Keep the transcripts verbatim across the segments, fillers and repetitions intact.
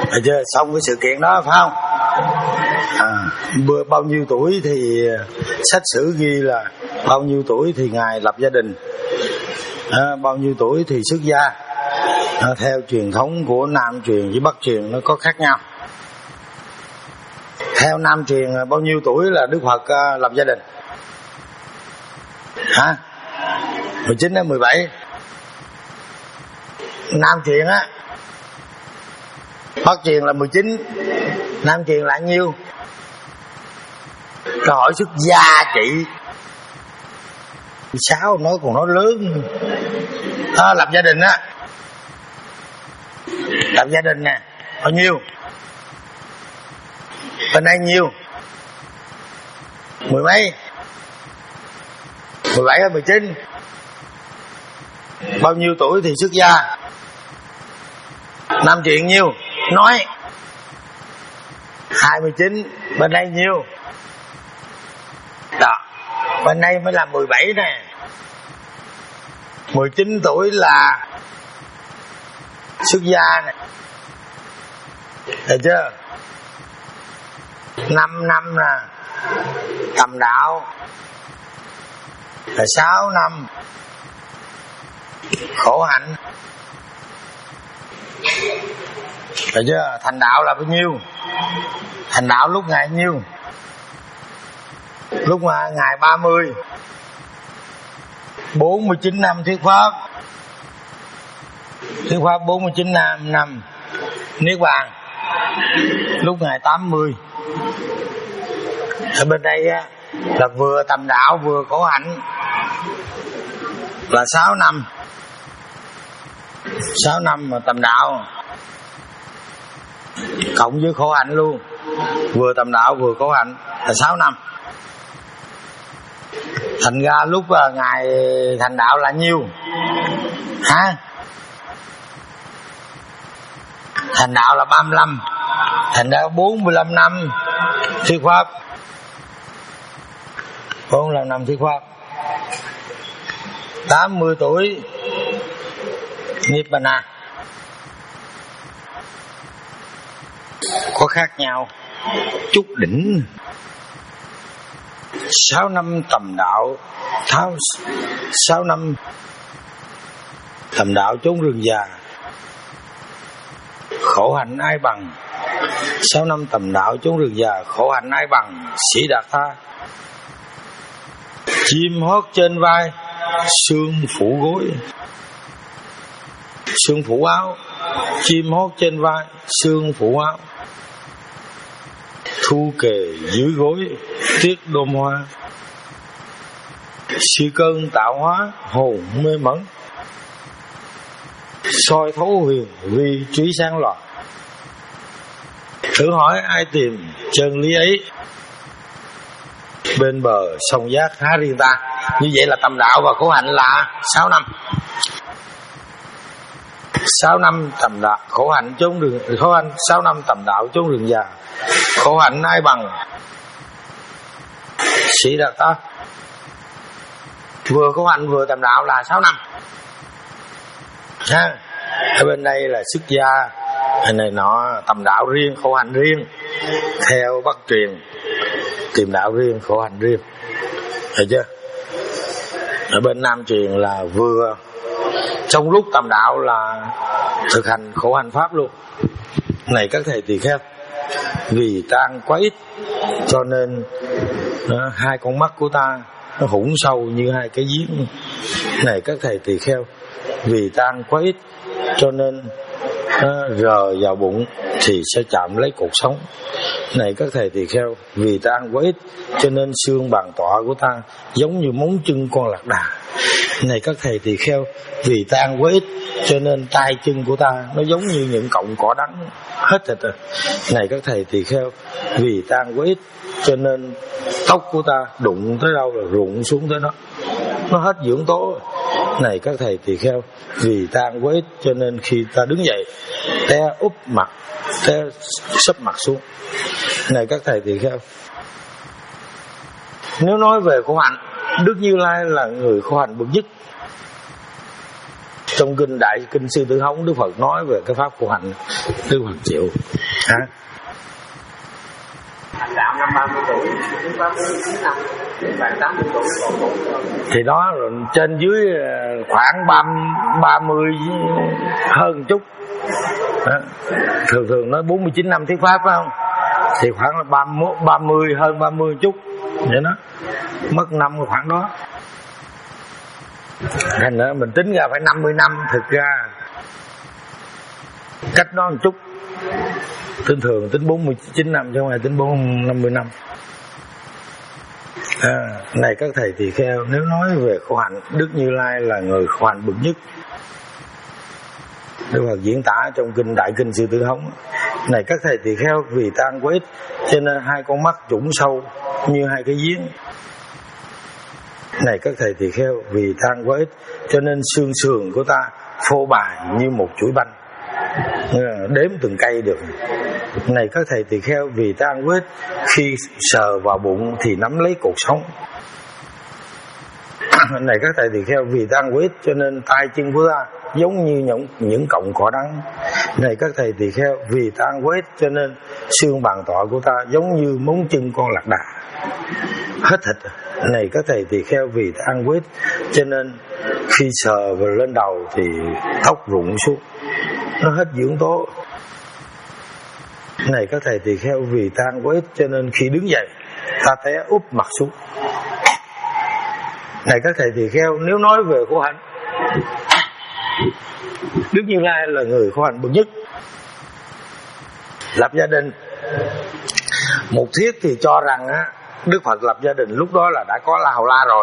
Được chưa? Xong cái sự kiện đó phải không? À, bao nhiêu tuổi thì sách sử ghi là bao nhiêu tuổi thì ngài lập gia đình, à, bao nhiêu tuổi thì xuất gia. À, theo truyền thống của Nam truyền với Bắc truyền nó có khác nhau. Theo Nam truyền bao nhiêu tuổi là Đức Phật uh, lập gia đình? Hả? mười chín đến mười bảy. Nam truyền á, Bắc truyền là mười chín, Nam truyền là nhiêu? Câu hỏi xuất gia chị sáu nói còn nói lớn. À, lập gia đình á, lập gia đình nè, bao nhiêu? Bên đây nhiêu? Mười mấy? Mười bảy hay mười chín? Bao nhiêu tuổi thì xuất gia? Nam truyền nhiêu? Nói. Hai mươi chín. Bên đây nhiêu? Đó, bên đây mới là mười bảy nè. Mười chín tuổi là xuất gia nè. Được chưa? Năm năm là tầm đạo, là sáu năm khổ hạnh. Được chưa? Thành đạo là bao nhiêu? Thành đạo lúc ngày nhiêu? Lúc mà ngày ba mươi. Bốn mươi chín năm thuyết pháp. Thuyết pháp bốn mươi chín năm năm niết bàn. Lúc ngày tám mươi. Ở bên đây á, là vừa tầm đạo vừa khổ hạnh, là sáu năm. Sáu năm mà tầm đạo cộng với khổ hạnh luôn, vừa tầm đạo vừa khổ hạnh là sáu năm. Thành ra lúc ngài thành đạo là nhiêu? Hả? Thành đạo là ba mươi lăm. Thành ra bốn mươi lăm năm thuyết pháp. bốn mươi lăm năm thuyết pháp. Tám mươi tuổi Nibbana. Có khác nhau chút đỉnh. Sáu năm tầm đạo, tháo sáu năm tầm đạo chốn rừng già, khổ hạnh ai bằng. Sáu năm tầm đạo chốn rừng già, khổ hạnh ai bằng. Sĩ Đạt Tha. Chim hót trên vai, xương phủ gối. Xương phủ áo. Chim hót trên vai, xương phủ áo. Thu kề dưới gối, tiếc đôm hoa. Si cơn tạo hóa, hồn mê mẩn. Soi thấu huyền vi trí sáng loạn. Thử hỏi ai tìm chân lý ấy, bên bờ sông giác há riêng ta. Như vậy là tầm đạo và khổ hạnh là sáu năm. Sáu năm tầm đạo khổ hạnh chốn rừng khổ hạnh sáu năm tầm đạo chốn rừng già, khổ hạnh ai bằng. Sĩ Đạt Ta. Vừa khổ hạnh vừa tầm đạo là sáu năm. Ha. Ở bên đây là xuất gia, ở này nọ tầm đạo riêng, khổ hạnh riêng. Theo Bắc truyền tìm đạo riêng, khổ hạnh riêng. Được chưa? Ở bên Nam truyền là vừa trong lúc tầm đạo là thực hành khổ hạnh pháp luôn. Này các thầy tỳ kheo, vì ta ăn quá ít cho nên đó, hai con mắt của ta nó hủng sâu như hai cái giếng. Này các thầy tỳ kheo, vì ta ăn quá ít cho nên nó rờ vào bụng thì sẽ chạm lấy cuộc sống. Này các thầy tỳ kheo, vì ta ăn quá ít cho nên xương bàn tọa của ta giống như móng chân con lạc đà. Này các thầy tỳ kheo, vì ta ăn quá ít cho nên tay chân của ta nó giống như những cọng cỏ đắng hết thịt rồi. Này các thầy tỳ kheo, vì ta ăn quá ít cho nên tóc của ta đụng tới đâu là rụng xuống tới đó, nó hết dưỡng tố. Này các thầy tỳ kheo, vì ta ăn quá ít cho nên khi ta đứng dậy té úp mặt, té sấp mặt xuống. Này các thầy tỳ kheo, nếu nói về khổ hạnh, Đức Như Lai là người khổ hạnh bậc nhất. Trong kinh Đại Kinh Sư Tử Hống, Đức Phật nói về cái pháp khổ hạnh, Đức Phật chịu. hả? Thành đạo năm ba mươi tuổi, chúng ta bốn mươi chín năm, bạn tám mươi tuổi còn bốn tuổi. Thì đó rồi trên dưới khoảng ba mươi hơn chút. Đó. Thường thường nói bốn mươi chín năm thuyết pháp phải không? Thì khoảng là ba mươi, ba mươi hơn ba mươi chút vậy đó. Mất năm khoảng đó. Thành nữa mình tính ra phải năm mươi năm, thực ra cách đó một chút. Thường thường tính bốn mươi chín năm chứ không phải tính năm mươi năm. À, này các thầy tỳ kheo, nếu nói về khổ hạnh, Đức Như Lai là người khổ hạnh bậc nhất. Đức Phật diễn tả trong kinh Đại Kinh Sư Tử Hống: này các thầy tỳ kheo, vì ta ăn quá ít cho nên hai con mắt trũng sâu như hai cái giếng. Này các thầy tỳ kheo, vì ta ăn quá ít cho nên xương sườn của ta phô bày như một chuỗi banh, đếm từng cây được. Này các thầy tỳ kheo, vì ta ăn quá ít, khi sờ vào bụng thì nắm lấy cột sống. Này các thầy tỳ kheo, vì ta ăn quá ít cho nên tay chân của ta giống như những, những cọng cỏ đắng. Này các thầy tỳ kheo, vì ta ăn quá ít cho nên xương bàn tọa của ta giống như móng chân con lạc đà, hết thịt. Này các thầy tỳ kheo, vì ta ăn quá ít cho nên khi sờ vào lên đầu thì tóc rụng xuống, nó hết dưỡng tố. Này các thầy tỳ kheo, vì ta ăn quá ít cho nên khi đứng dậy ta té úp mặt xuống. Này các thầy tỳ kheo, nếu nói về khổ hạnh, Đức Như Lai là người khổ hạnh bậc nhất. Lập gia đình, một thuyết thì cho rằng á, Đức Phật lập gia đình lúc đó là đã có La Hầu La rồi,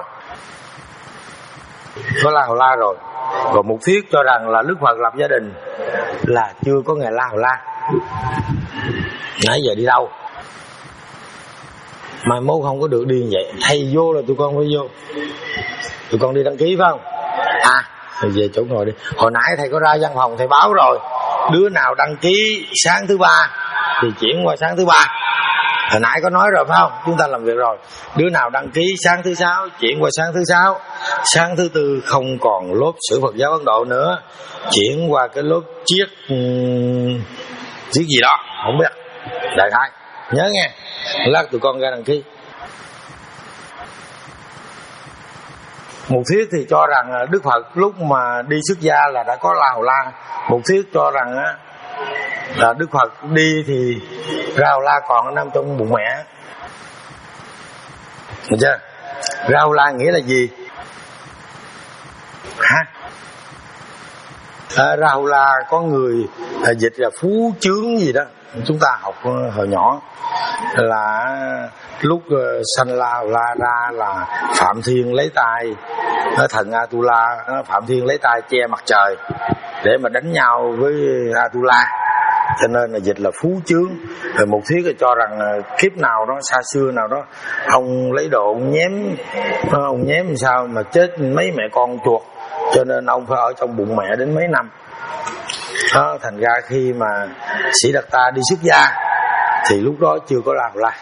có La Hầu La rồi. Còn một thuyết cho rằng là Đức Phật lập gia đình là chưa có ngày La Hầu La. Nãy giờ đi đâu? Mai mốt không có được đi như vậy. Thầy vô là tụi con phải vô. Tụi con đi đăng ký phải không? À, thầy về chỗ ngồi đi. Hồi nãy thầy có ra văn phòng thầy báo rồi, đứa nào đăng ký sáng thứ ba thì chuyển qua sáng thứ ba. Hồi nãy có nói rồi phải không? Chúng ta làm việc rồi. Đứa nào đăng ký sáng thứ sáu chuyển qua sáng thứ sáu. Sáng thứ tư không còn lớp Sử Phật giáo Ấn Độ nữa, chuyển qua cái lớp triết um, triết gì đó không biết, đại khái nhớ nghe. Lát tụi con ra đăng ký. Một thuyết thì cho rằng Đức Phật lúc mà đi xuất gia là đã có La Hầu La. Một thuyết cho rằng á là Đức Phật đi thì La Hầu La còn ở nằm trong bụng mẹ. Được chưa? La Hầu La nghĩa là gì? Hả? À, La Hầu La có người à, dịch là phú chướng gì đó. Chúng ta học hồi nhỏ là lúc uh, sanh La Hầu La ra là Phạm Thiên lấy tay, thần Atula, Phạm Thiên lấy tay che mặt trời để mà đánh nhau với Atula, cho nên là dịch là phú chướng. Rồi một thuyết là cho rằng kiếp nào đó xa xưa nào đó ông lấy đồ ông nhém, ông nhém làm sao mà chết mấy mẹ con chuột, cho nên ông phải ở trong bụng mẹ đến mấy năm. Đó, thành ra khi mà Sĩ Đạt Ta đi xuất gia thì lúc đó chưa có La Hầu La.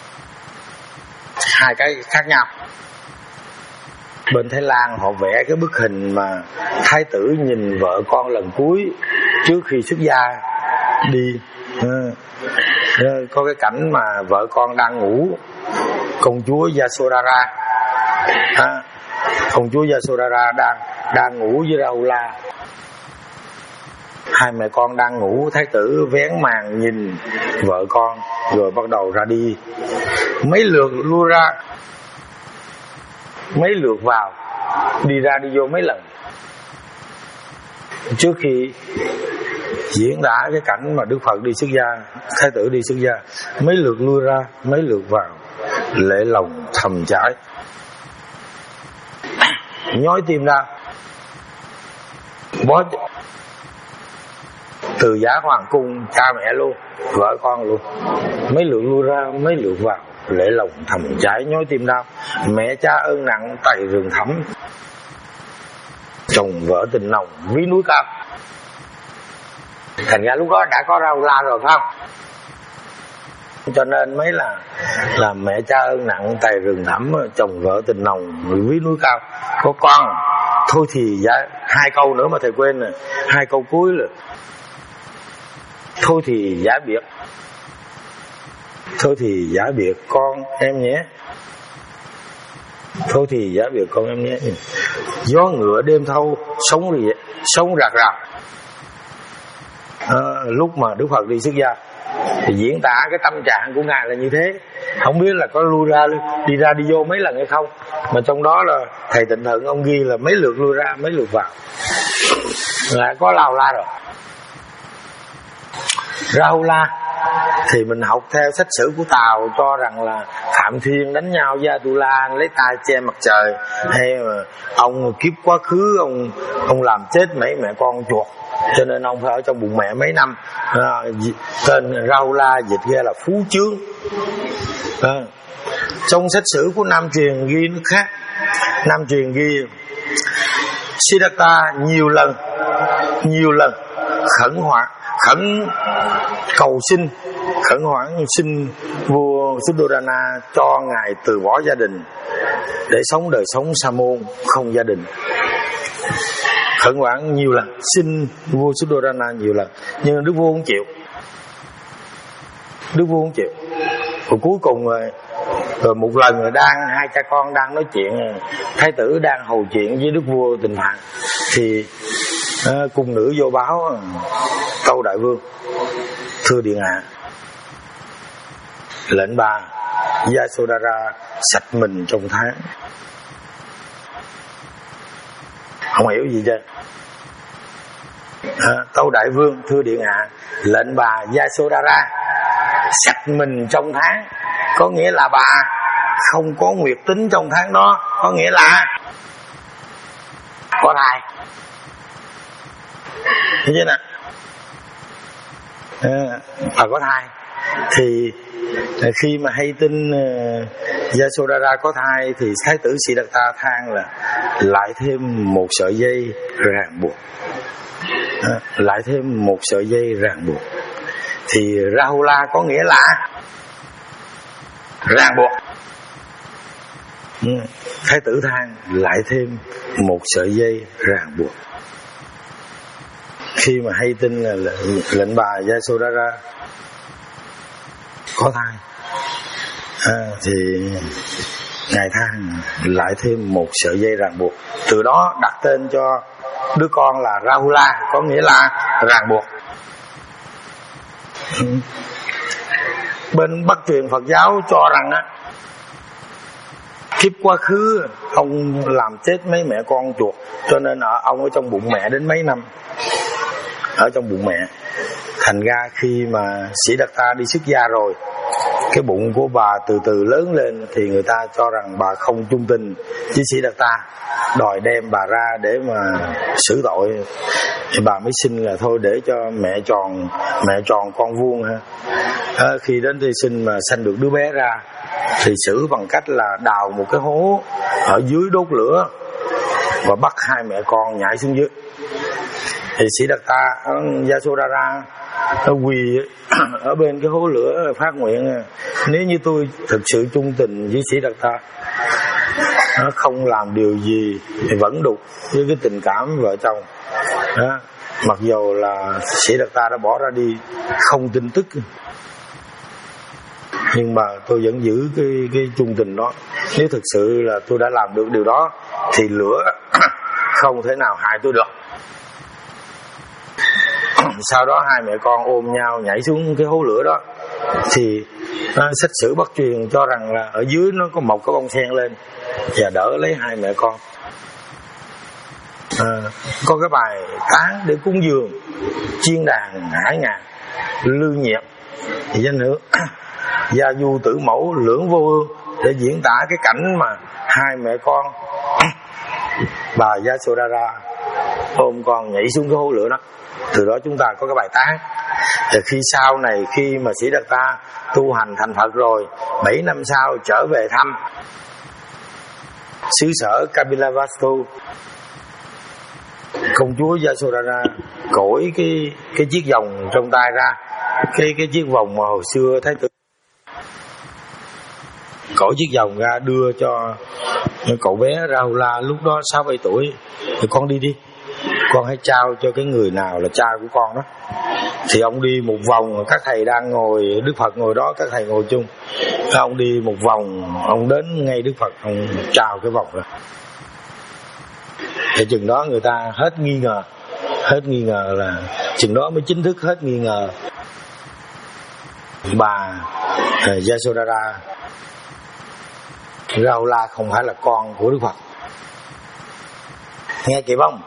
Hai cái khác nhau. Bên Thái Lan họ vẽ cái bức hình mà thái tử nhìn vợ con lần cuối trước khi xuất gia đi. Có cái cảnh mà vợ con đang ngủ, công chúa Yasodhara, à, công chúa Yasodhara đang đang ngủ với La Hầu La. Hai mẹ con đang ngủ, thái tử vén màn nhìn vợ con rồi bắt đầu ra đi. Mấy lượt lui ra, mấy lượt vào, đi ra đi vô mấy lần. Trước khi diễn tả cái cảnh mà Đức Phật đi xuất gia, thái tử đi xuất gia, mấy lượt lui ra, mấy lượt vào, lệ lòng thầm chảy, nhói tim ra. Bó từ Giả Hoàng cung, cha mẹ luôn, vợ con luôn, mấy lượt lui ra, mấy lượt vào, lệ lòng thầm chảy, nhói tim đau. Mẹ cha ơn nặng tày rừng thẳm, chồng vợ tình nồng ví núi cao. Thành ra lúc đó đã có La Hầu La rồi phải không? Cho nên mới là là mẹ cha ơn nặng tày rừng thẳm, chồng vợ tình nồng ví núi cao. Có con thôi thì dạ, hai câu nữa mà thầy quên rồi, hai câu cuối là thôi thì giả biệt. thôi thì giả biệt con em nhé, thôi thì giả biệt con em nhé. Gió ngựa đêm thâu, sống gì vậy? Sống rạc rạc. À, lúc mà Đức Phật đi xuất gia thì diễn tả cái tâm trạng của ngài là như thế. Không biết là có lui ra đi ra đi vô mấy lần hay không, mà trong đó là thầy Tịnh Thượng ông ghi là mấy lượt lui ra mấy lượt vào, là có lao la rồi. Rahula thì mình học theo sách sử của Tàu cho rằng là Phạm Thiên đánh nhau với Atula lấy tay che mặt trời, hay mà ông kiếp quá khứ ông ông làm chết mấy mẹ con chuột, cho nên ông phải ở trong bụng mẹ mấy năm. À, tên Rahula dịch ra là phú chướng. À, trong sách sử của Nam truyền ghi nó khác. Nam truyền ghi Siddhartha nhiều lần nhiều lần khẩn hoạn khẩn cầu xin khẩn hoãn xin vua Suddhodana cho ngài từ bỏ gia đình để sống đời sống sa môn không gia đình. Khẩn hoãn nhiều lần, xin vua Suddhodana nhiều lần, nhưng đức vua không chịu. Đức vua không chịu. Rồi cuối cùng rồi, rồi một lần rồi đang hai cha con đang nói chuyện, thái tử đang hầu chuyện với đức vua Tịnh Phạn, thì à, cung nữ vô báo Tâu Đại Vương: thưa điện hạ, lệnh bà Yasodhara sạch mình trong tháng. Không hiểu gì chứ. À, Tâu Đại Vương: thưa điện hạ, lệnh bà Yasodhara sạch mình trong tháng, có nghĩa là bà không có nguyệt tính trong tháng đó, có nghĩa là có thai. Thấy chưa nè? À, bà có thai. Thì khi mà hay tin uh, Yasodhara có thai thì thái tử Siddhartha than là lại thêm một sợi dây ràng buộc. À, lại thêm một sợi dây ràng buộc. Thì Rahula có nghĩa là ràng buộc. Ừ, thái tử than lại thêm một sợi dây ràng buộc. Khi mà hay tin là lệnh bà Yasodhara có thai, à, thì ngài than lại thêm một sợi dây ràng buộc. Từ đó đặt tên cho đứa con là Rahula, có nghĩa là ràng buộc. Ừ. Bên Bắc truyền Phật giáo cho rằng á, kiếp quá khứ ông làm chết mấy mẹ con chuột, cho nên ở ông ở trong bụng mẹ đến mấy năm, ở trong bụng mẹ. Thành ra khi mà Siddhartha đi xuất gia rồi, cái bụng của bà từ từ lớn lên, thì người ta cho rằng bà không chung tình với Siddhartha, đòi đem bà ra để mà xử tội. Thì bà mới xin là thôi để cho mẹ tròn mẹ tròn con vuông ha. À, khi đến thi sinh mà sanh được đứa bé ra thì xử bằng cách là đào một cái hố ở dưới đốt lửa và bắt hai mẹ con nhảy xuống dưới. Thì Siddhartha Yasodhara nó quỳ ở bên cái hố lửa phát nguyện: nếu như tôi thực sự chung tình với Siddhartha, nó không làm điều gì thì vẫn đục với cái tình cảm vợ chồng đó. Mặc dù là Siddhartha đã bỏ ra đi không tin tức, nhưng mà tôi vẫn giữ cái cái chung tình đó. Nếu thực sự là tôi đã làm được điều đó thì lửa không thể nào hại tôi được. Sau đó hai mẹ con ôm nhau nhảy xuống cái hố lửa đó. Thì à, sách sử Bắc truyền cho rằng là ở dưới nó có một cái bông sen lên và đỡ lấy hai mẹ con. À, có cái bài tán để cúng dường, chiên đàn hải ngàn lưu nhiệm thì danh nữa gia du tử mẫu lưỡng vô ương, để diễn tả cái cảnh mà hai mẹ con bà Yasodhara ôm con nhảy xuống cái hố lửa đó. Từ đó chúng ta có cái bài tán. Thì khi sau này khi mà Siddhartha tu hành thành Phật rồi, bảy năm sau trở về thăm xứ sở Kapilavastu, công chúa Yasodhara cõi cái cái chiếc vòng trong tay ra, cái cái chiếc vòng mà hồi xưa thái tử cõi chiếc vòng ra đưa cho cậu bé Rahula lúc đó sáu bảy tuổi. Thì con đi đi, con hãy trao cho cái người nào là cha của con đó. Thì ông đi một vòng, các thầy đang ngồi, Đức Phật ngồi đó, các thầy ngồi chung. Ông đi một vòng, ông đến ngay Đức Phật, ông trao cái vòng ra. Thì chừng đó người ta hết nghi ngờ, hết nghi ngờ là chừng đó mới chính thức hết nghi ngờ bà Yasodhara Rahula không phải là con của Đức Phật. Nghe kịp không?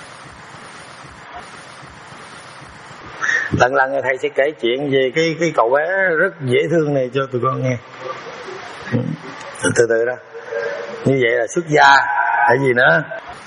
Lần lần thầy sẽ kể chuyện về cái cái cậu bé rất dễ thương này cho tụi con nghe. Từ từ đó. Như vậy là xuất gia, tại gì nữa?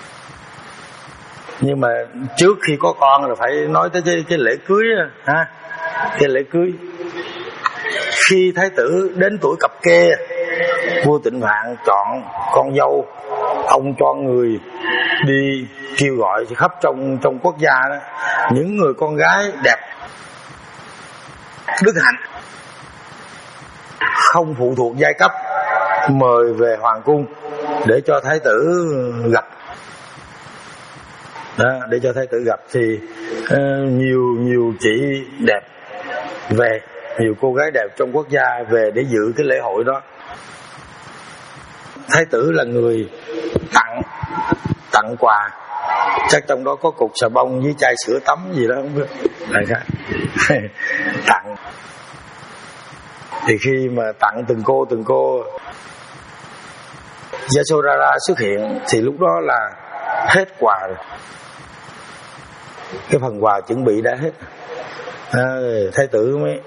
Nhưng mà trước khi có con là phải nói tới cái, cái lễ cưới ha, cái lễ cưới. Khi thái tử đến tuổi cập kê, vua Tịnh Phạn chọn con dâu, ông cho người đi kêu gọi khắp trong trong quốc gia đó, những người con gái đẹp, đức hạnh, không phụ thuộc giai cấp, mời về hoàng cung để cho thái tử gặp. Đó, để cho thái tử gặp thì uh, nhiều nhiều chị đẹp về, nhiều cô gái đẹp trong quốc gia về để dự cái lễ hội đó. Thái tử là người tặng tặng quà, chắc trong đó có cục xà bông với chai sữa tắm gì đó không biết, đại khái tặng. Thì khi mà tặng từng cô từng cô, Yasodhara xuất hiện thì lúc đó là hết quà rồi, cái phần quà chuẩn bị đã hết. À, thái tử mới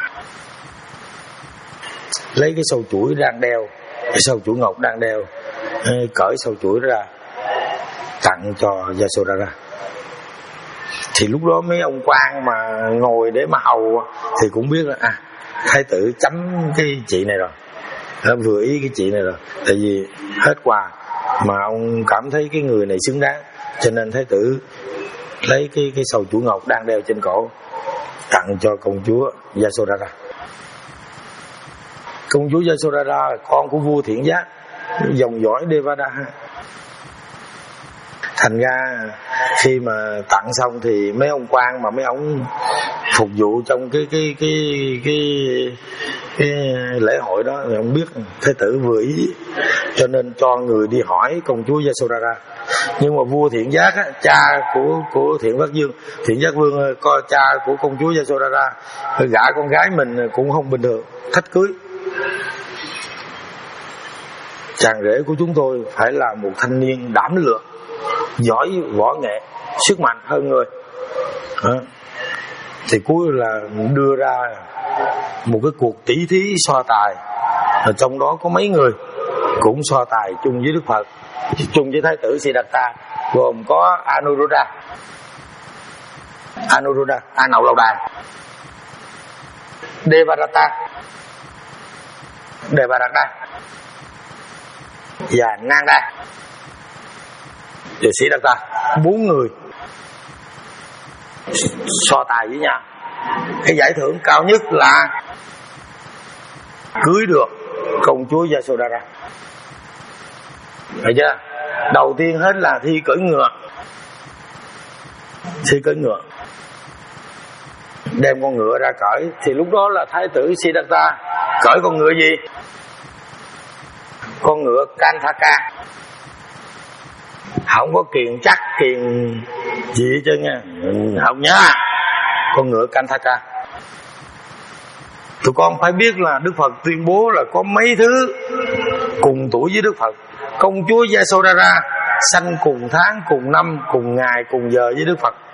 lấy cái sâu chuỗi đang đeo, cái sâu chuỗi ngọc đang đeo, cởi sâu chuỗi ra tặng cho Yasodhara. Thì lúc đó mấy ông quan mà ngồi để mà hầu thì cũng biết là à, thái tử chấm cái chị này rồi, vừa ý cái chị này rồi, tại vì hết quà mà ông cảm thấy cái người này xứng đáng, cho nên thái tử lấy cái cái sầu chuỗi ngọc đang đeo trên cổ tặng cho công chúa Yasodhara. Công chúa Yasodhara là con của vua Thiện Giác, dòng dõi Devada. Thành ra khi mà tặng xong thì mấy ông quan mà mấy ông phục vụ trong cái cái cái cái cái lễ hội đó thì ông biết thái tử vừa ý, cho nên cho người đi hỏi công chúa Yasodhara. Nhưng mà vua Thiện Giác á, cha của của Thiện Giác Vương, Thiện Giác Vương coi cha của công chúa Yasodhara gả con gái mình cũng không bình thường, thách cưới. Chàng rể của chúng tôi phải là một thanh niên đảm lượng, giỏi võ nghệ, sức mạnh hơn người. À, thì cuối là đưa ra một cái cuộc tỷ thí so tài, ở trong đó có mấy người cũng so tài chung với Đức Phật, chung với thái tử Siddhartha, gồm có Anuruddha, Anuruddha, A Nậu Lâu Đài, Devadatta, Devadatta và Nanda, và Siddhartha, bốn người so tài với nhau. Cái giải thưởng cao nhất là cưới được công chúa Yasodhara. Thấy chưa? Đầu tiên hết là thi cưỡi ngựa, thi cưỡi ngựa, đem con ngựa ra cởi. Thì lúc đó là thái tử Siddhartha cởi con ngựa gì? Con ngựa Kanthaka, không có kiền chắc kiền gì hết trơn nha, không nhá, con ngựa Kanthaka. Tụi con phải biết là Đức Phật tuyên bố là có mấy thứ cùng tuổi với Đức Phật. Công chúa Yasodhara sanh cùng tháng, cùng năm, cùng ngày, cùng giờ với Đức Phật.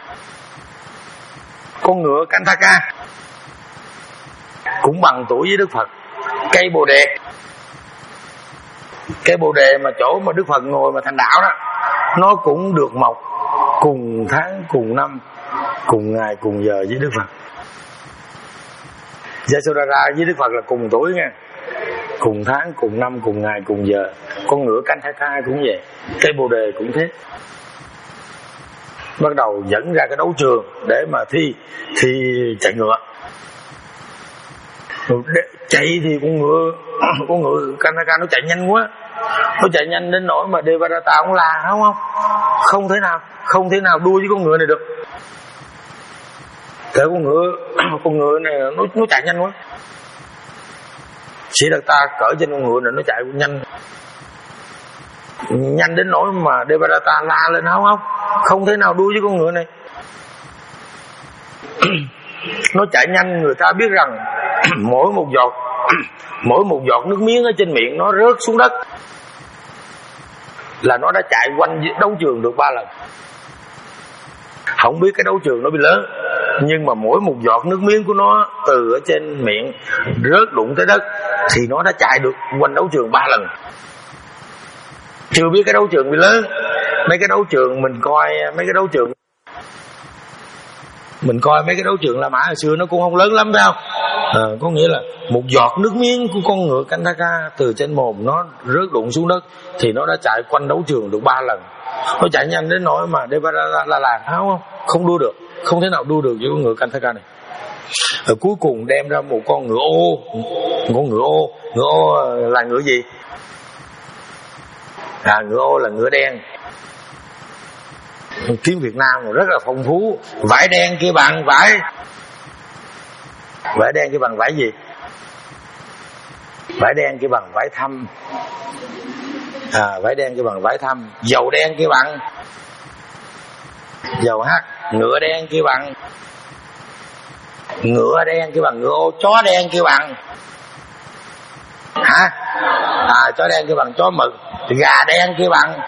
Con ngựa Kanthaka cũng bằng tuổi với Đức Phật. Cây bồ đề, cây bồ đề mà chỗ mà Đức Phật ngồi mà thành đạo đó, nó cũng được mọc cùng tháng, cùng năm, cùng ngày, cùng giờ với Đức Phật. Yasodhara với Đức Phật là cùng tuổi nha, cùng tháng, cùng năm, cùng ngày, cùng giờ. Con ngựa Kanthaka cũng vậy, cây bồ đề cũng thế. Bắt đầu dẫn ra cái đấu trường để mà thi thi chạy ngựa. Chạy thì con ngựa con ngựa Kanthaka nó chạy nhanh quá, nó chạy nhanh đến nỗi mà Devadatta ông la, không không không thể nào không thể nào đua với con ngựa này được. Thế con ngựa con ngựa này nó nó chạy nhanh quá. Siddhartha cởi trên con ngựa này nó chạy nhanh, nhanh đến nỗi mà Devadatta la lên háo hốc, không thể nào đua với con ngựa này. Nó chạy nhanh, người ta biết rằng mỗi một giọt mỗi một giọt nước miếng ở trên miệng nó rớt xuống đất là nó đã chạy quanh đấu trường được ba lần. Không biết cái đấu trường nó bị lớn, nhưng mà mỗi một giọt nước miếng của nó từ ở trên miệng rớt đụng tới đất thì nó đã chạy được quanh đấu trường ba lần. Chưa biết cái đấu trường bị lớn. Mấy cái đấu trường mình coi, mấy cái đấu trường mình coi mấy cái đấu trường La Mã hồi xưa nó cũng không lớn lắm phải không? À, có nghĩa là một giọt nước miếng của con ngựa Kantaka từ trên mồm nó rớt đụng xuống đất thì nó đã chạy quanh đấu trường được ba lần. Nó chạy nhanh đến nỗi mà Devadatta là làng háo không không đua được, không thể nào đua được với con ngựa Kantaka này. Rồi cuối cùng đem ra một con ngựa ô, một con ngựa ô, ngựa ô là ngựa gì? À, ngựa ô là ngựa đen. Tiếng Việt Nam rất là phong phú. Vải đen kia bằng vải vải đen kia bằng vải gì? Vải đen kia bằng vải thâm. À, vải đen kia bằng vải thâm. Dầu đen kia bằng dầu hắc. Ngựa đen kia bằng ngựa đen kia bằng ngựa ô. Chó đen kia bằng hả? À, chó đen kia bằng chó mực. Gà đen kia bằng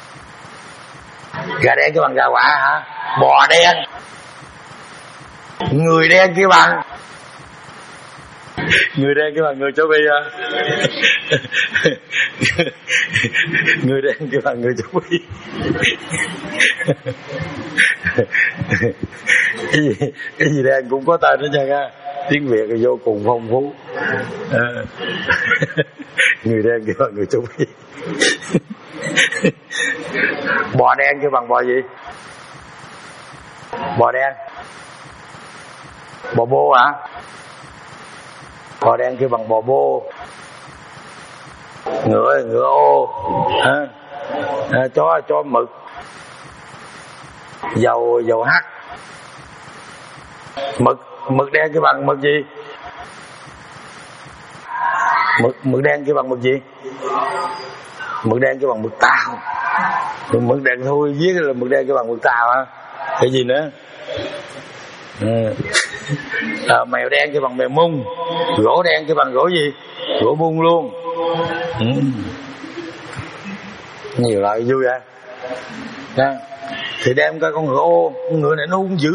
gà đen kia bằng gà quạ hả? Bò đen. Người đen kia bằng người đen kia bằng người châu Phi à? Người đen kia bằng người châu Phi. Cái gì, cái gì đen cũng có tên đó nha ha. Tiếng Việt là vô cùng phong phú. À. Người đen kia bằng người châu Phi. Bò đen kia bằng bò gì? Bò đen. Bò bô hả? Bò đen kia bằng bò bô. Ngựa ngựa ô à, à, chó chó mực. Dầu dầu hắc. Mực mực đen kia bằng mực gì? Mực mực đen kia bằng mực gì? Mực đen kia bằng mực tàu. Mực đen thôi viết là mực đen kia bằng mực tàu hả? Cái gì nữa? Ừ. À, mèo đen kia bằng mèo mung. Gỗ đen kia bằng gỗ gì? Gỗ bung luôn. Ừ. Nhiều loại vui à. Đó. Thì đem cái con ngựa ô, con ngựa này nó hung dữ.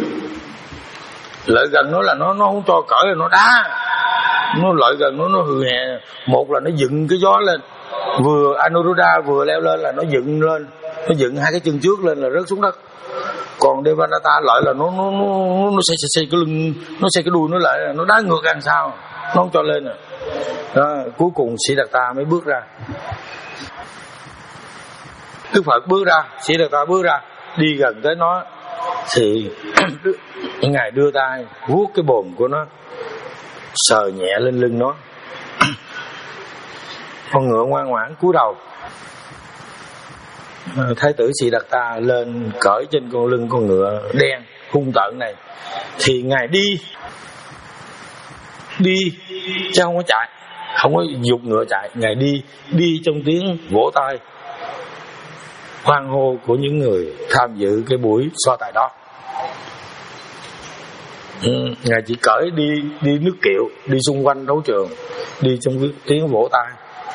Lợi gần nó là nó nó không cho cởi, là nó đá. Nó lợi gần nó nó hừ hè. Một là nó dựng cái gió lên, vừa Anuruddha vừa leo lên là nó dựng lên, nó dựng hai cái chân trước lên là rớt xuống đất. Còn Devadatta lại là nó nó nó nó xây xây cái lưng, nó xây cái đuôi nó lại, nó đá ngược đằng sau, nó không cho lên à. Đó, cuối cùng Siddhartha mới bước ra. Đức Phật bước ra, Siddhartha bước ra, đi gần tới nó thì ngài đưa tay vuốt cái bồn của nó, sờ nhẹ lên lưng nó. Con ngựa ngoan ngoãn cúi đầu. Thái tử Siddhartha lên cởi trên con lưng con ngựa đen hung tợn này thì ngài đi đi chứ không có chạy, không có giục ngựa chạy. Ngài đi đi trong tiếng vỗ tay hoan hô của những người tham dự cái buổi so tài đó. Ừ, ngài chỉ cởi đi đi nước kiệu, đi xung quanh đấu trường, đi trong tiếng vỗ tay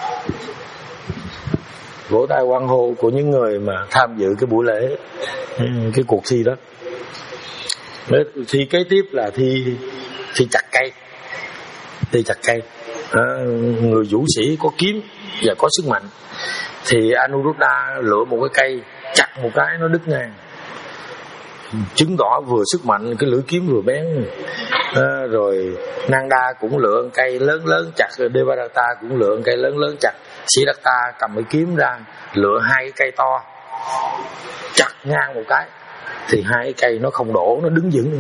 vỗ tay hoan hô của những người mà tham dự cái buổi lễ, cái cuộc thi đó. Thi kế tiếp là thi thi chặt cây, thi chặt cây. À, người vũ sĩ có kiếm và có sức mạnh thì Anuruddha lựa một cái cây chặt một cái nó đứt ngang, chứng tỏ vừa sức mạnh, cái lưỡi kiếm vừa bén. À, rồi Nanda cũng lựa cây lớn lớn chặt, rồi Devadatta cũng lựa cây lớn lớn chặt. Siddhartha cầm cái kiếm ra lựa hai cái cây to chặt ngang một cái thì hai cái cây nó không đổ, nó đứng vững.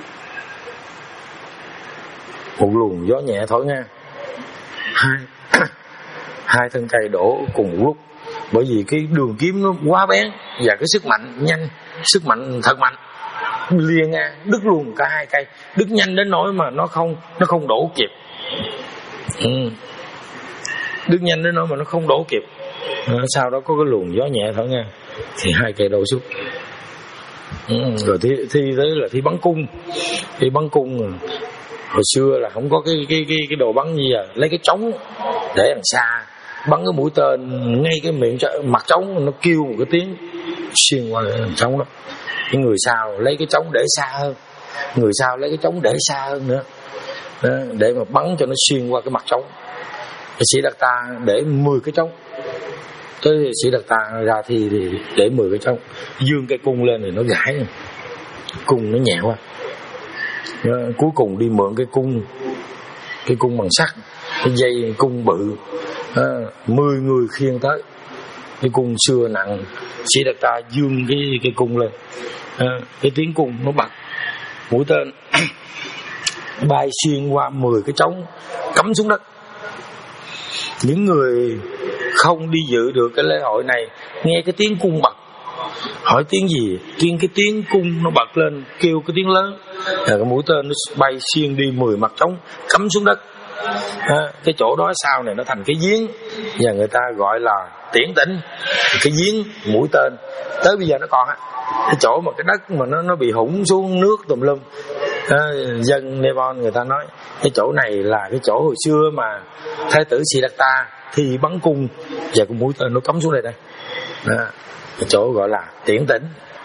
Một luồng gió nhẹ thổi ngang, hai hai thân cây đổ cùng một lúc Bởi vì cái đường kiếm nó quá bén và cái sức mạnh nhanh, sức mạnh thật mạnh, liền ngang đứt luôn cả hai cây, đứt nhanh đến nỗi mà nó không nó không đổ kịp. Ừ. Đứt nhanh đến nỗi mà nó không đổ kịp. À, sau đó có cái luồng gió nhẹ thổi ngang thì hai cây đổ xuống. Ừ. Rồi thi, thi đấy là thi bắn cung. Thi bắn cung hồi xưa là không có cái cái cái cái đồ bắn gì à, lấy cái trống để đằng xa bắn cái mũi tên ngay cái miệng mặt trống, nó kêu một cái tiếng xuyên qua cái trống đó. Cái người sau lấy cái trống để xa hơn, người sau lấy cái trống để xa hơn nữa đó, để mà bắn cho nó xuyên qua cái mặt trống. Cái sĩ Đạt Ta để mười cái trống, tới sĩ Đạt Ta ra thi thì để mười cái trống, dương cái cung lên thì nó gãy, cung nó nhẹ quá. Đó, cuối cùng đi mượn cái cung, cái cung bằng sắt, cái dây cung bự, à, mười người khiêng tới. Cái cung xưa nặng, sĩ Đạt Ta dương cái cái cung lên, à, cái tiếng cung nó bật, mũi tên bay xuyên qua mười cái trống, cắm xuống đất. Những người không đi dự được cái lễ hội này nghe cái tiếng cung bật, hỏi tiếng gì, tiếng cái tiếng cung nó bật lên, kêu cái tiếng lớn, rồi cái mũi tên nó bay xuyên đi mười mặt trống, cắm xuống đất. À, cái chỗ đó sau này nó thành cái giếng và người ta gọi là Tiễn Tĩnh. Cái giếng mũi tên tới bây giờ nó còn á, cái chỗ mà cái đất mà nó nó bị hủng xuống nước tùm lum. À, dân Nepal người ta nói cái chỗ này là cái chỗ hồi xưa mà thái tử Siddhartha thì bắn cung và cái mũi tên nó cắm xuống đây đây. À, cái chỗ gọi là Tiễn Tĩnh.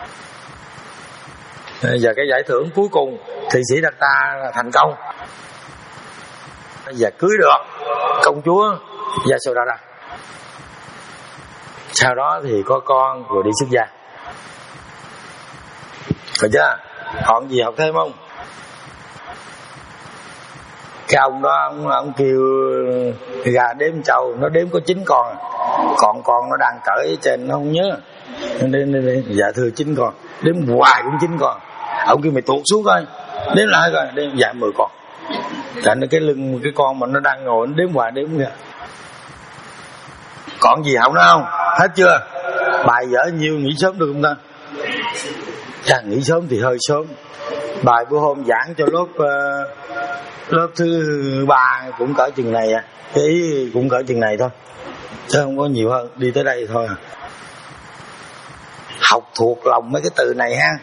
À, và cái giải thưởng cuối cùng thì Siddhartha là thành công và cưới được công chúa Yasodhara. Sau đó thì có con rồi đi xuất gia. Rồi chưa? Còn gì học thêm không? Cái ông đó ông, ông kêu gà đếm trâu, nó đếm có chín con, còn con nó đang cởi ở trên nó không nhớ. Nên, nên, nên, dạ thưa chín con, đếm hoài cũng chín con. Ông kêu mày tuột xuống coi, đếm lại coi, đếm dạ mười con. Tại cái lưng cái con mà nó đang ngồi nó đếm hoài đếm kìa. Còn gì học nữa không? Hết chưa? Bài dở nhiều nghỉ sớm được không ta? Chà, nghỉ sớm thì hơi sớm. Bài bữa hôm giảng cho lớp uh, lớp thứ ba cũng cỡ chừng này à, cái ý cũng cỡ chừng này thôi, chứ không có nhiều hơn. Đi tới đây thôi à. Học thuộc lòng mấy cái từ này ha.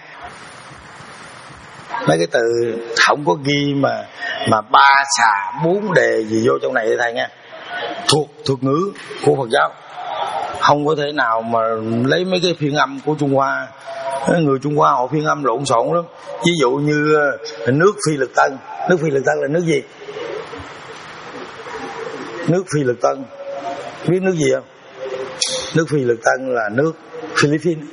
Mấy cái từ không có ghi mà mà ba xà bốn đề gì vô trong này thầy nha. Thuộc thuộc ngữ của Phật giáo, không có thể nào mà lấy mấy cái phiên âm của Trung Hoa. Người Trung Hoa họ phiên âm lộn xộn lắm. Ví dụ như nước Phi Lực Tân. Nước Phi Lực Tân là nước gì? Nước Phi Lực Tân biết nước gì không? Nước Phi Lực Tân là nước Philippines.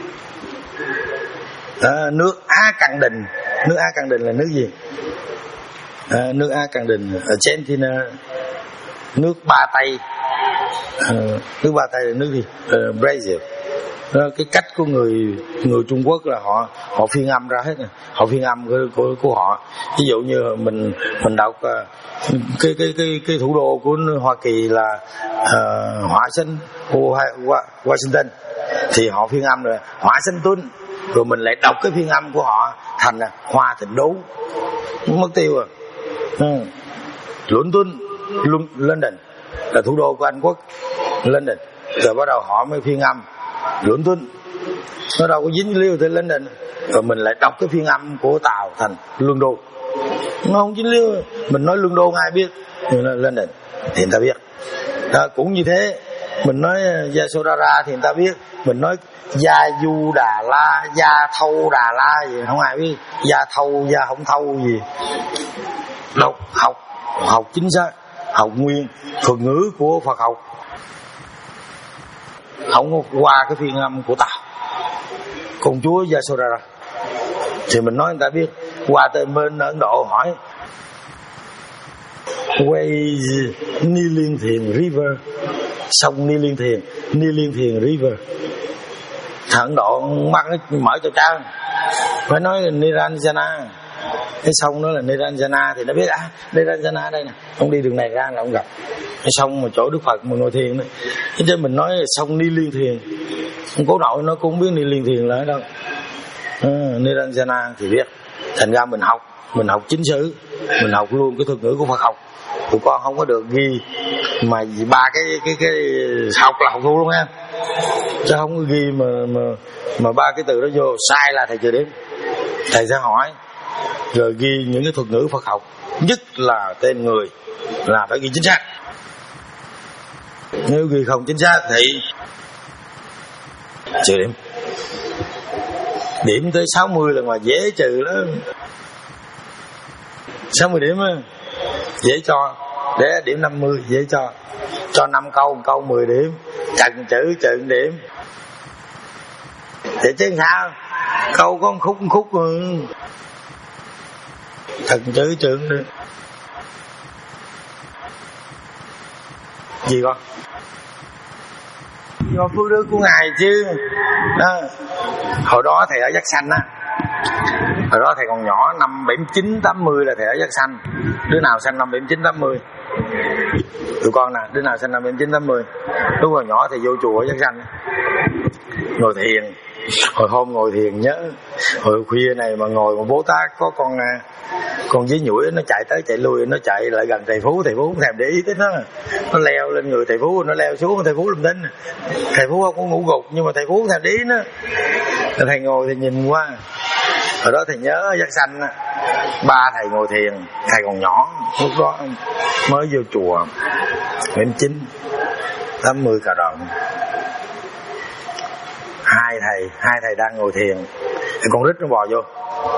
À, nước Á Căng Đình. Nước Á Căng Đình là nước gì? À, nước Á Căng Đình Argentina. Nước Ba Tây. À, nước Ba Tây là nước gì? À, Brazil. Đó, cái cách của người người Trung Quốc là họ họ phiên âm ra hết, họ phiên âm của, của, của họ. Ví dụ như mình mình đọc uh, cái cái cái cái thủ đô của Hoa Kỳ là uh, Hỏa Sinh của Washington thì họ phiên âm là Hỏa Sinh Tuân, rồi mình lại đọc cái phiên âm của họ thành là Hoa Thịnh Đố, mất tiêu rồi. Ừ. Luận Tuân London là thủ đô của Anh Quốc, London, rồi bắt đầu họ mới phiên âm Luận Tuân, nó đâu có dính liêu tới London. Rồi mình lại đọc cái phiên âm của Tàu thành Luân Đôn, nó không dính liêu. Mình nói Luân Đôn ai biết, nhưng là London thì người ta biết. Đó, cũng như thế, mình nói Yasodhara thì người ta biết. Mình nói Gia Du Đà La, Gia Thâu Đà La gì không ai biết. Gia Thâu, Gia không thâu gì. Đọc, học, học chính xác, học nguyên thuật ngữ của Phật học, không có qua cái phiên âm của Tàu công chúa Yasodhara. Thì mình nói người ta biết. Qua tới bên Ấn Độ hỏi Where is Ni Liên Thiền River, sông Ni Liên Thiền, Ni Liên Thiền River. Thằng Ấn Độ mắt nó mở cho trắng, phải nói Niranjana, cái sông đó là Niranjana, thì nó biết à Niranjana đây nè, ông đi đường này ra là ông gặp cái sông mà chỗ Đức Phật mà ngồi thiền đó. Thế chứ mình nói sông Ni Liên Thiền, ông Cố Nội nó cũng không biết Ni Liên Thiền là ở đâu. à, Niranjana thì biết. Thành ra mình học mình học chính sử, mình học luôn cái thuật ngữ của Phật học. Tụi con không có được ghi mà ba cái cái cái học là học thu luôn em, chứ không có ghi mà mà mà ba cái từ đó vô sai là thầy trừ điểm. Thầy sẽ hỏi rồi ghi những cái thuật ngữ Phật học, nhất là tên người là phải ghi chính xác. Nếu ghi không chính xác thì trừ điểm. Điểm tới sáu mươi là ngoài dễ trừ lắm. sáu mươi điểm á dễ cho, để điểm năm mươi dễ cho. Cho năm câu, một câu mười điểm, trần chữ trừ điểm. Thì chứ sao? Câu có một khúc một khúc mà trần chữ trừ điểm. Gì con? Do phước đức của Ngài chứ. Đó. Hồi đó thầy ở Giác Sanh á, hồi đó thầy còn nhỏ, năm bảy chín tám mươi là thầy ở Giác Sanh. Đứa nào sanh năm bảy chín tám mươi? Tụi con nè, đứa nào sanh năm bảy chín tám mươi? Lúc còn nhỏ thầy vô chùa ở Giác Sanh, ngồi thiền. Hồi hôm ngồi thiền nhớ, hồi khuya này mà ngồi mà Bố Tát có con con dế nhủi nó chạy tới chạy lui, nó chạy lại gần thầy Phú, thầy Phú không thèm để ý tới nó, nó leo lên người thầy Phú, nó leo xuống thầy Phú làm tính. Thầy Phú không có ngủ gục nhưng mà thầy Phú không thèm để ý nó. Thầy ngồi thì nhìn qua. Hồi đó thầy nhớ Giác Sanh, ba thầy ngồi thiền, thầy còn nhỏ, lúc đó mới vô chùa, năm chín tám mươi cà rợn. Hai thầy, hai thầy đang ngồi thiền, thì con rít nó bò vô,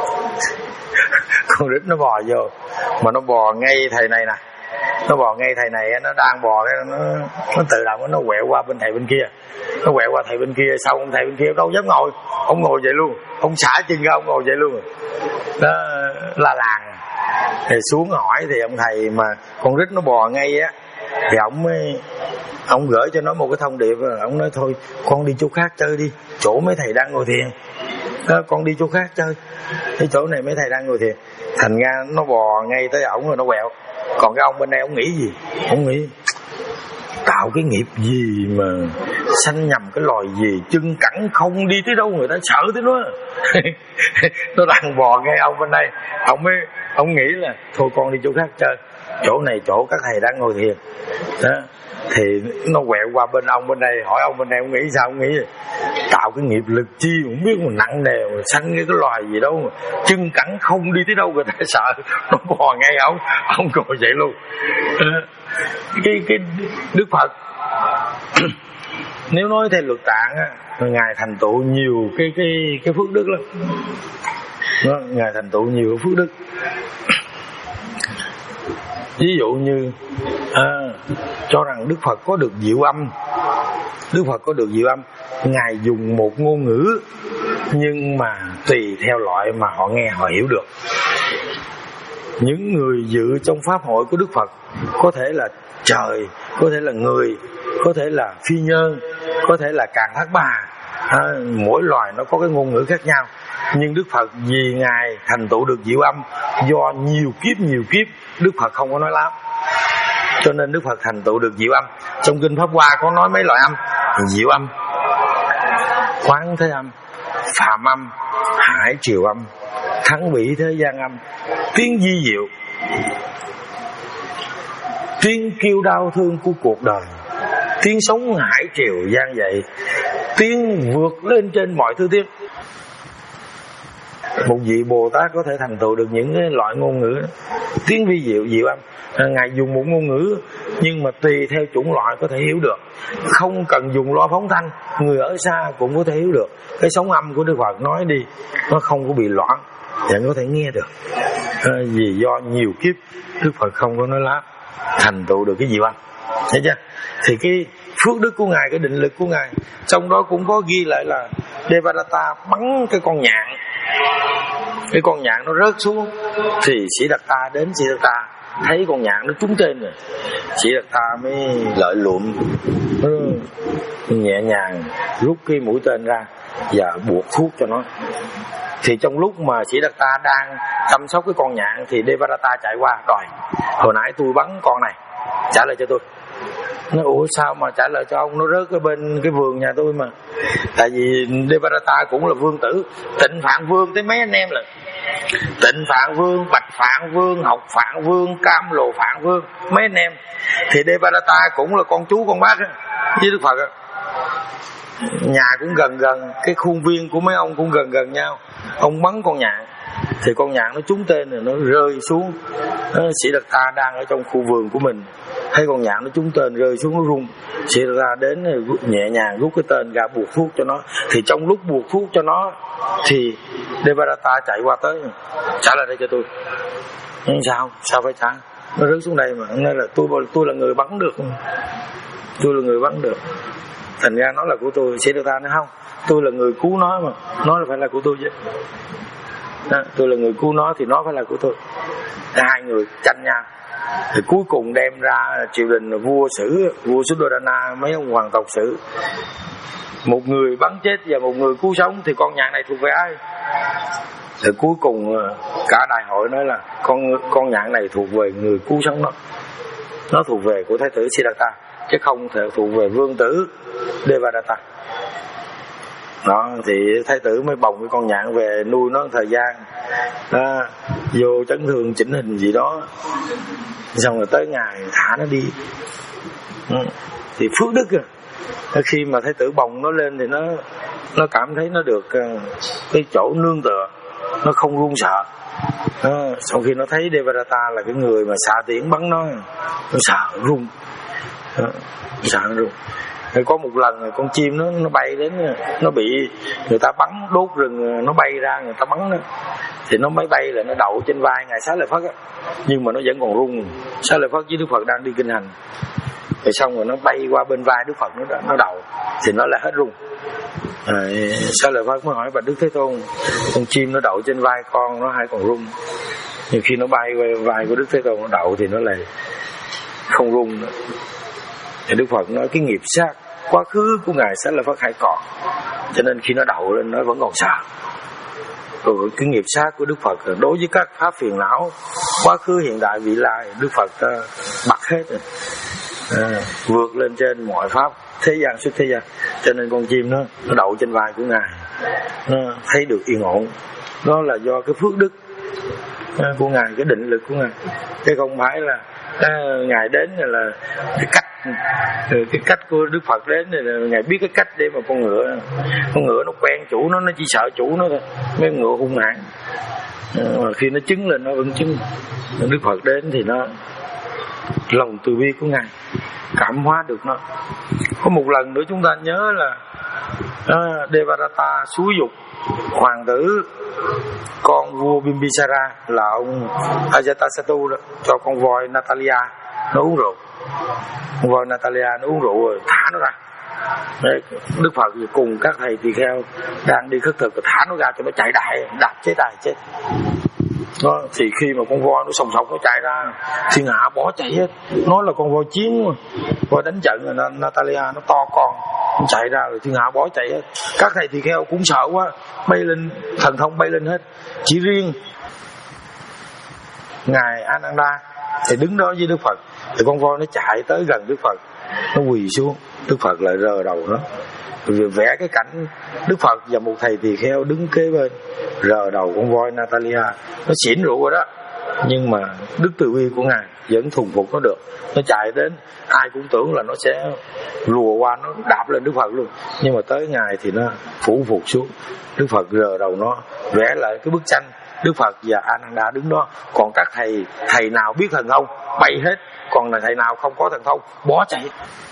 con rít nó bò vô, mà nó bò ngay thầy này nè, nó bò ngay thầy này, nó đang bò cái nó, nó tự động nó quẹo qua bên thầy bên kia, nó quẹo qua thầy bên kia, xong thầy bên kia đâu dám ngồi, ông ngồi vậy luôn, ông xả chân ra ông ngồi vậy luôn, nó la làng. Thì xuống hỏi thì ông thầy mà con rít nó bò ngay á, thì ông mới ông gửi cho nó một cái thông điệp, ông nói thôi con đi chỗ khác chơi đi, chỗ mấy thầy đang ngồi thiền đó, con đi chỗ khác chơi, cái chỗ này mấy thầy đang ngồi thiền. Thành ra nó bò ngay tới ổng rồi nó quẹo. Còn cái ông bên đây ông nghĩ gì? Ông nghĩ tạo cái nghiệp gì mà sanh nhầm cái loài gì, chân cẳng không đi tới đâu người ta sợ tới nó. Nó đang bò ngay ông bên đây, ông mới ông nghĩ là thôi con đi chỗ khác chơi, chỗ này chỗ các thầy đang ngồi thiền đó. Thì nó quẹo qua bên ông bên đây, hỏi ông bên đây ông nghĩ sao? Ông nghĩ tạo cái nghiệp lực chi không biết mà nặng nề mà sanh cái cái loài gì đâu mà chân cẳng không đi tới đâu người ta sợ, nó bò ngay ông, ông ngồi vậy luôn. Cái cái Đức Phật nếu nói theo luật tạng á, Ngài thành tựu nhiều cái cái cái phước đức lắm đó, Ngài thành tựu nhiều cái phước đức. Ví dụ như à, cho rằng Đức Phật có được diệu âm, Đức Phật có được diệu âm, Ngài dùng một ngôn ngữ nhưng mà tùy theo loại mà họ nghe họ hiểu được. Những người dự trong pháp hội của Đức Phật có thể là trời, có thể là người, có thể là phi nhân, có thể là Càn Thác Bà, à, mỗi loài nó có cái ngôn ngữ khác nhau. Nhưng Đức Phật vì Ngài thành tựu được diệu âm, do nhiều kiếp nhiều kiếp Đức Phật không có nói lắm, cho nên Đức Phật thành tựu được diệu âm. Trong kinh Pháp Hoa có nói mấy loại âm: diệu âm, quán thế âm, phạm âm, hải triều âm, thắng bỉ thế gian âm, tiếng di diệu, tiếng kêu đau thương của cuộc đời, tiếng sống hải triều gian dậy, tiếng vượt lên trên mọi thứ tiếng. Một vị Bồ Tát có thể thành tựu được những cái loại ngôn ngữ đó. Tiếng vi diệu, diệu âm, Ngài dùng một ngôn ngữ nhưng mà tùy theo chủng loại có thể hiểu được, không cần dùng loa phóng thanh, người ở xa cũng có thể hiểu được. Cái sóng âm của Đức Phật nói đi nó không có bị loạn, vẫn có thể nghe được. À, vì do nhiều kiếp Đức Phật không có nói láp, thành tựu được cái diệu âm. Thấy chưa? Thì cái phước đức của Ngài, cái định lực của Ngài, trong đó cũng có ghi lại là Devadatta bắn cái con nhạn, cái con nhạn nó rớt xuống thì Siddhartha đến Siddhartha thấy con nhạn nó trúng tên rồi, Sĩ Đạt Ta mới lợi lụm, nhẹ nhàng rút cái mũi tên ra và buộc thuốc cho nó. Thì trong lúc mà Sĩ Đạt Ta đang chăm sóc cái con nhạn thì Devadatta chạy qua, rồi hồi nãy tôi bắn con này, trả lời cho tôi. Nó ủa sao mà trả lời cho ông, nó rớt ở bên cái vườn nhà tôi mà. Tại vì Devadatta cũng là vương tử, Tịnh Phạn Vương tới mấy anh em là Tịnh Phạn Vương, Bạch Phạn Vương, Học Phạn Vương, Cam Lồ Phạn Vương, mấy anh em. Thì Devadatta cũng là con chú con bác á, với Đức Phật á. Nhà cũng gần gần, cái khuôn viên của mấy ông cũng gần gần nhau. Ông bắn con nhạn thì con nhạn nó trúng tên rồi nó rơi xuống. Sĩ Đạt Ta đang ở trong khu vườn của mình, thấy con nhạn nó trúng tên rơi xuống nó rung. Sĩ Đạt Ta đến nhẹ nhàng rút cái tên ra buộc thuốc cho nó. Thì trong lúc buộc thuốc cho nó thì Devadatta chạy qua tới, trả lại đây cho tôi. Nhưng sao sao phải trả, nó rớt xuống đây mà. Nên là tôi tôi là người bắn được, tôi là người bắn được, thành ra nó là của tôi. Sĩ Đạt Ta nói không, tôi là người cứu nó mà, nó là phải là của tôi chứ. Đó, tôi là người cứu nó thì nó phải là của tôi. Hai người tranh nhau. Thì cuối cùng đem ra triều đình là vua xử, vua Suddhodana, mấy ông hoàng tộc xử. Một người bắn chết và một người cứu sống thì con nhạn này thuộc về ai? Thì cuối cùng cả đại hội nói là con con nhạn này thuộc về người cứu sống nó, nó thuộc về của thái tử Siddhartha, chứ không thể thuộc về vương tử Devadatta. Đó thì thái tử mới bồng cái con nhạn về nuôi nó một thời gian, đó, vô chấn thương chỉnh hình gì đó, xong rồi tới ngày thả nó đi. Thì phước đức à, khi mà thái tử bồng nó lên thì nó nó cảm thấy nó được cái chỗ nương tựa, nó không run sợ. Đó, sau khi nó thấy Devadatta là cái người mà xạ tiễn bắn nó, nó sợ run, đó, sợ run. Rồi có một lần con chim nó nó bay đến, nó bị người ta bắn đốt rừng, nó bay ra người ta bắn nó, thì nó máy bay là nó đậu trên vai ngài Xá Lợi Phất á, nhưng mà nó vẫn còn rung. Xá Lợi Phất với Đức Phật đang đi kinh hành, rồi xong rồi nó bay qua bên vai Đức Phật, nó nó đậu thì nó lại hết rung. Rồi Xá Lợi Phất mới hỏi Bạch Đức Thế Tôn, con chim nó đậu trên vai con nó hay còn rung, nhưng khi nó bay qua vai của Đức Thế Tôn nó đậu thì nó lại không rung nữa. Thì Đức Phật nói cái nghiệp sát quá khứ của ngài Xá Lợi Phất hay còn, cho nên khi nó đậu lên nó vẫn còn sợ. Rồi cái nghiệp sát của Đức Phật đối với các pháp phiền não quá khứ hiện tại vị lai, Đức Phật uh, bật hết rồi, à, vượt lên trên mọi pháp thế gian xuất thế gian. Cho nên con chim nó nó đậu trên vai của ngài, nó thấy được yên ổn. Đó là do cái phước đức uh, của ngài, cái định lực của ngài, chứ không phải là uh, ngài đến là cái cách cái cách của Đức Phật đến là ngài biết cái cách để mà con ngựa con ngựa nó quen chủ nó, nó chỉ sợ chủ nó thôi. Mấy ngựa hung hãn mà khi nó chứng lên nó vẫn chứng. Đức Phật đến thì nó lòng từ bi của ngài cảm hóa được nó. Có một lần nữa chúng ta nhớ là uh, Devadatta xúi dục hoàng tử con vua Bimbisara là ông Ajatasattu đó, cho con voi Natalia nó uống rượu. Con voi Natalia nó uống rượu rồi thả nó ra. Đấy, Đức Phật cùng các thầy tỳ kheo đang đi khất thực thả nó ra cho nó chạy đại, đạp chế tài chết. Đó, thì khi mà con voi nó sòng sọc nó chạy ra, thiên hạ bỏ chạy hết, nói là con voi chiến mà, voi đánh trận rồi Natalia nó to con, nó chạy ra rồi thiên hạ bỏ chạy hết. Các thầy tỳ kheo cũng sợ quá, bay lên, thần thông bay lên hết. Chỉ riêng ngài Ananda thì đứng đó với Đức Phật, thì con voi nó chạy tới gần Đức Phật, nó quỳ xuống, Đức Phật lại rờ đầu nó, vẽ cái cảnh Đức Phật và một thầy tỳ kheo đứng kế bên rờ đầu con voi Natalia. Nó xỉn rượu rồi đó, nhưng mà đức từ bi của ngài vẫn thuần phục nó được. Nó chạy đến, ai cũng tưởng là nó sẽ rùa qua, nó đạp lên Đức Phật luôn, nhưng mà tới ngài thì nó phủ phục xuống. Đức Phật rờ đầu nó, vẽ lại cái bức tranh Đức Phật và Ananda đứng đó. Còn các thầy thầy nào biết thần thông bay hết, còn là thầy nào không có thần thông bỏ chạy.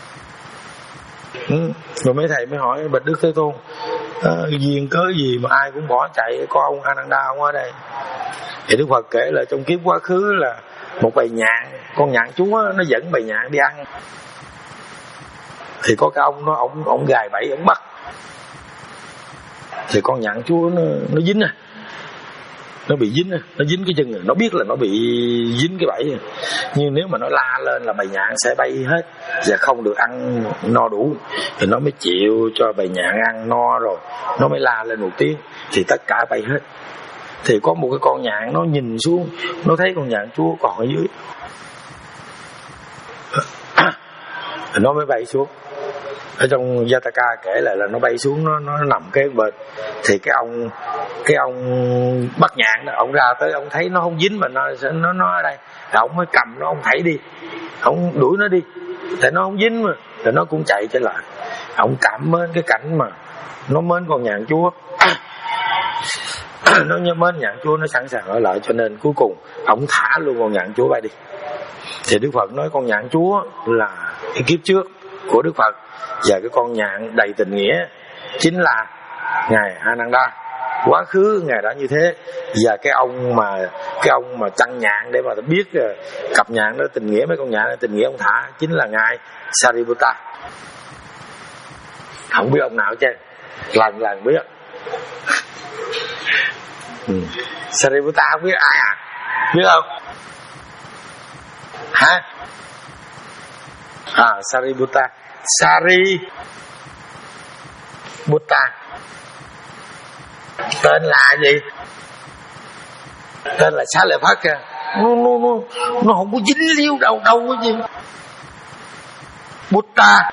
Ừ. Rồi mấy thầy mới hỏi Bạch Đức Thế Tôn, à, duyên cớ gì mà ai cũng bỏ chạy, có ông Ananda không ở đây? Thì Đức Phật kể là trong kiếp quá khứ là một bầy nhạn, con nhạn chúa nó dẫn bầy nhạn đi ăn, thì có cái ông nó ông ông gài bẫy ông bắt, thì con nhạn chúa nó nó dính à, nó bị dính, nó dính cái chân, nó biết là nó bị dính cái bẫy. Nhưng nếu mà nó la lên là bầy nhạn sẽ bay hết và không được ăn no đủ, thì nó mới chịu cho bầy nhạn ăn no rồi nó mới la lên một tiếng, thì tất cả bay hết. Thì có một cái con nhạn nó nhìn xuống, nó thấy con nhạn chúa còn ở dưới, nó mới bay xuống. Ở trong Jataka kể lại là nó bay xuống, nó nó nằm kế bên. Thì cái ông cái ông bắt nhạn đó, ông ra tới, ông thấy nó không dính mà nó nó nó ở đây, thì ông mới cầm nó, ông thảy đi, ông đuổi nó đi, tại nó không dính mà, thì nó cũng chạy trở lại. Ông cảm mến cái cảnh mà nó mến con nhạn chúa, nó nhớ mến nhạn chúa, nó sẵn sàng ở lại, cho nên cuối cùng ông thả luôn con nhạn chúa bay đi. Thì Đức Phật nói con nhạn chúa là cái kiếp trước của Đức Phật, và cái con nhạn đầy tình nghĩa chính là ngài Ananda. Quá khứ ngài đã như thế, và cái ông mà cái ông mà chăn nhạn để mà biết cặp nhạn đó tình nghĩa, mấy con nhạn đó tình nghĩa ông thả chính là ngài Sariputta. Không biết ông nào chứ, lần lần biết. ừ. Sariputta không biết ai à? Biết không? Hả? À, Sariputta. Sariputta tên là gì? Tên là Xá Lợi Phất kìa. Nó, nó, nó, nó không có dính líu đâu đâu cái gì. Buddha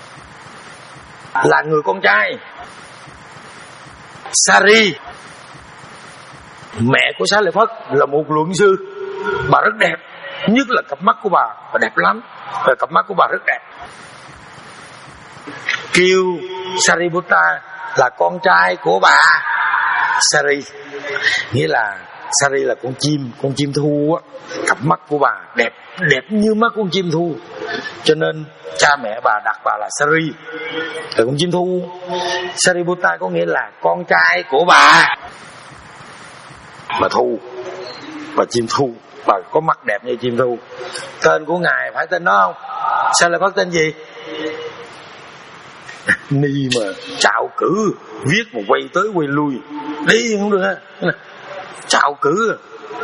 là người con trai. Sari, mẹ của Xá Lợi Phất, là một luận sư. Bà rất đẹp, nhất là cặp mắt của bà, bà đẹp lắm. Và cặp mắt của bà rất đẹp. Kêu Sariputta là con trai của bà Sari, nghĩa là Sari là con chim, con chim thu á. Cặp mắt của bà đẹp, đẹp như mắt con chim thu, cho nên cha mẹ bà đặt bà là Sari, là con chim thu. Sariputta có nghĩa là con trai của bà bà thu, bà chim thu, bà có mắt đẹp như chim thu. Tên của ngài phải tên đó không? Sao lại có tên gì? Ni mà trạo cử, viết mà quay tới quay lui, đi không được ha. Trạo cử,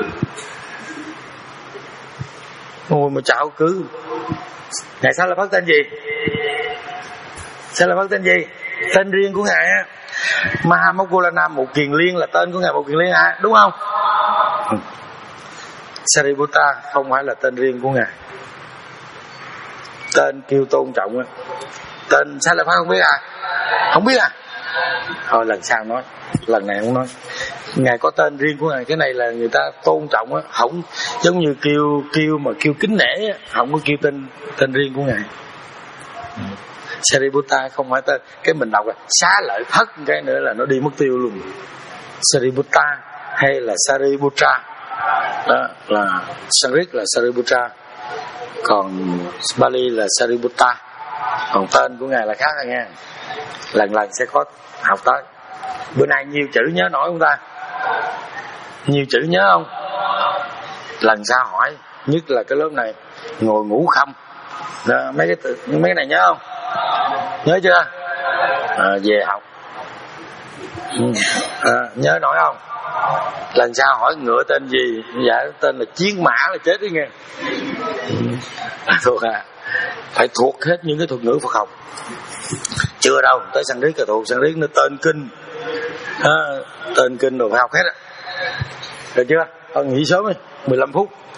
ngồi mà trạo cử. Ngài Xá Lợi Phất tên gì? Xá Lợi Phất tên gì? Tên riêng của ngài á. Mahamoggallana, một kiền liên là tên của ngài một kiền liên hả? Đúng không? Sariputta không phải là tên riêng của ngài, tên kêu tôn trọng á. Tên Xá Lợi Phất không biết à? Không biết à? Thôi lần sau nói, lần này không nói. Ngài có tên riêng của ngài, cái này là người ta tôn trọng á, không giống như kêu kêu mà kêu kính nể á, không có kêu tên tên riêng của ngài. Sariputta không phải tên, cái mình đọc là Xá Lợi Phất, cái nữa là nó đi mất tiêu luôn. Sariputta hay là Sariputta, đó là Sanskrit là Sariputta, còn Bali là Sariputta. Còn tên của ngài là khác rồi nha. Lần lần sẽ có học tới. Bữa nay nhiều chữ nhớ nổi không ta? Nhiều chữ nhớ không? Lần sau hỏi, nhất là cái lớp này ngồi ngủ không đó, mấy cái từ, mấy cái này nhớ không? Nhớ chưa? À, về học. À, nhớ nổi không? Lần sau hỏi ngựa tên gì? Dạ tên là Chiến Mã là chết đi nghe. Thuộc à? Phải thuộc hết những cái thuật ngữ Phật học. Chưa đâu, tới Sanskrit là thuộc. Sanskrit nó tên kinh à, tên kinh rồi phải học hết á. Được chưa? Thôi nghỉ sớm đi, mười lăm phút.